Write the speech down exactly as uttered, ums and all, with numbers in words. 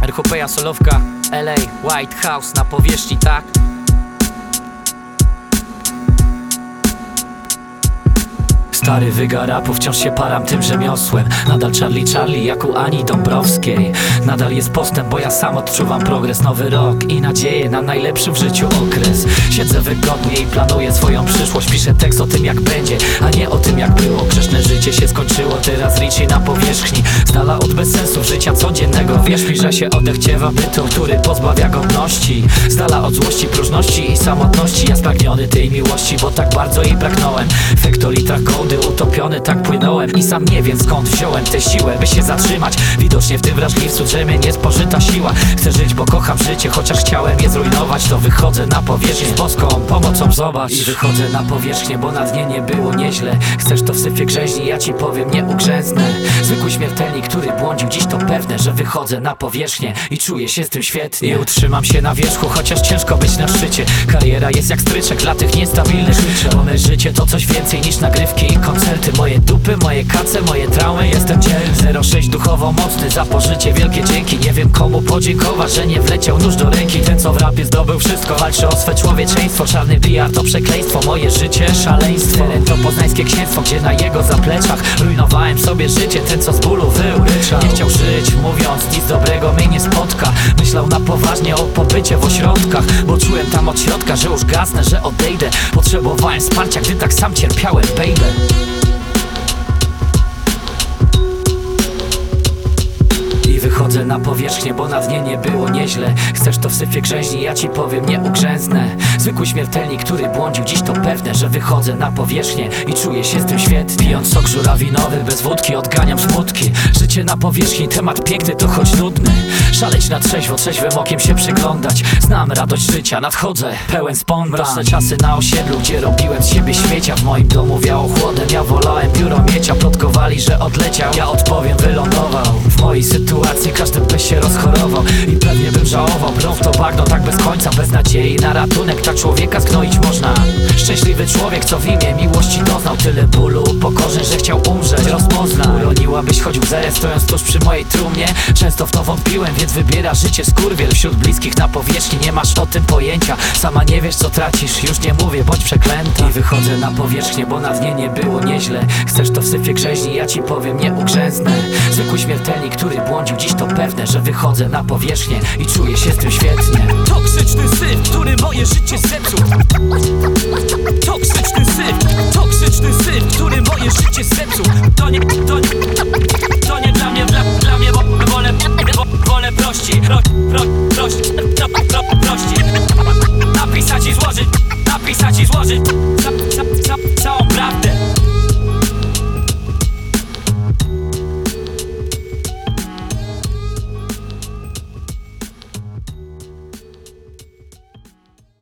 Erchopeja solowka, L A, White House na powierzchni, tak? Stary wyga rapu, wciąż się param tym rzemiosłem. Nadal Charlie Charlie jak u Ani Dąbrowskiej. Nadal jest postęp, bo ja sam odczuwam progres. Nowy rok i nadzieję na najlepszy w życiu okres. Siedzę wygodnie i planuję swoją przyszłość. Piszę tekst o tym jak będzie, a nie o tym jak było. Grzeszne życie się skończyło, teraz Richie na powierzchni. Z dala od bezsensów życia codziennego. Wierz mi, że się odechciewa bytu, który pozbawia godności. Z dala od złości, próżności i samotności. Ja spragniony tej miłości, bo tak bardzo jej pragnąłem. W hektolitrach gołdy utopiony tak płynąłem i sam nie wiem skąd wziąłem tę siłę, by się zatrzymać. Widocznie w tym wrażliwcu drzemie niespożyta siła. Chcę żyć, bo kocham życie, chociaż chciałem je zrujnować. To wychodzę na powierzchnię z boską pomocą, zobacz. I wychodzę na powierzchnię, bo na dnie nie było nieźle. Chcesz to w syfie grzeźni, ja ci powiem, nie ugrzęznę. Zwykły śmiertelnik, który błądził, dziś to pewne, że wychodzę na powierzchnię i czuję się z tym świetnie. I utrzymam się na wierzchu, chociaż ciężko być na szczycie. Kariera jest jak stryczek dla tych niestabilnych życzę. Moje życie to coś więcej niż nagrywki i koncerty. Moje dupy, moje kace, moje traumy, jestem dzielny. zero sześć duchowo mocny, za pożycie wielkie dzięki. Nie wiem komu podziękować, że nie wleciał nóż do ręki. Ten co w rapie zdobył wszystko, walczy o swe człowieczeństwo. Czarny P R to przekleństwo, moje życie szaleństwo. Teren to poznańskie księstwo, gdzie na jego zapleczach rujnowałem sobie życie. Ten co z bólu wył, nie chciał żyć, mówiąc nic dobrego mnie nie spotka. Myślał na poważnie o pobycie w ośrodkach, bo czułem tam od środka, że już gasnę, że odejdę. Potrzebowałem wsparcia, gdy tak sam cierpiałem, baby. Wychodzę na powierzchnię, bo na dnie nie było nieźle. Chcesz to w syfie grzeźni, ja ci powiem, nie ugrzęznę. Zwykły śmiertelnik, który błądził, dziś to pewne, że wychodzę na powierzchnię i czuję się z tym świetnie. Pijąc sok żurawinowy, bez wódki odganiam smutki. Życie na powierzchni, temat piękny to choć nudny. Szaleć na trzeźwo, trzeźwym okiem się przyglądać. Znam radość życia, nadchodzę, pełen spontan. Mroczne czasy na osiedlu, gdzie robiłem z siebie śmiecia. W moim domu wiało chłodem, ja wolałem biuro miecia. Plotkowali, że odleciał, ja odpowiem, wylądował. W mojej sytuacji każdy by się rozchorował i pewnie bym żałował. Brą w to bagno tak bez końca, bez nadziei na ratunek. Tak człowieka zgnoić można. Szczęśliwy człowiek, co w imię miłości doznał tyle bólu, upokorzeń, że chciał umrzeć. Rozpoznał, uroniłabyś choć łzę, stojąc tuż przy mojej trumnie. Często w to wątpiłem, więc wybiera życie skurwiel. Wśród bliskich na powierzchni nie masz o tym pojęcia. Sama nie wiesz co tracisz, już nie mówię, bądź przeklęta. I wychodzę na powierzchnię, bo na dnie nie było nieźle. Chcesz to w syfie grzeźni, ja ci powiem, nie ugrzęznę. Zwykły śmiertelnik, który błądził, dziś to pewne, że wychodzę na powierzchnię i czuję się z tym świetnie. Toksyczny syf, który moje życie zepsuł. Toksyczny syf, toksyczny syf, który moje życie zepsuł. To nie, to nie, to nie dla mnie, dla, dla mnie, bo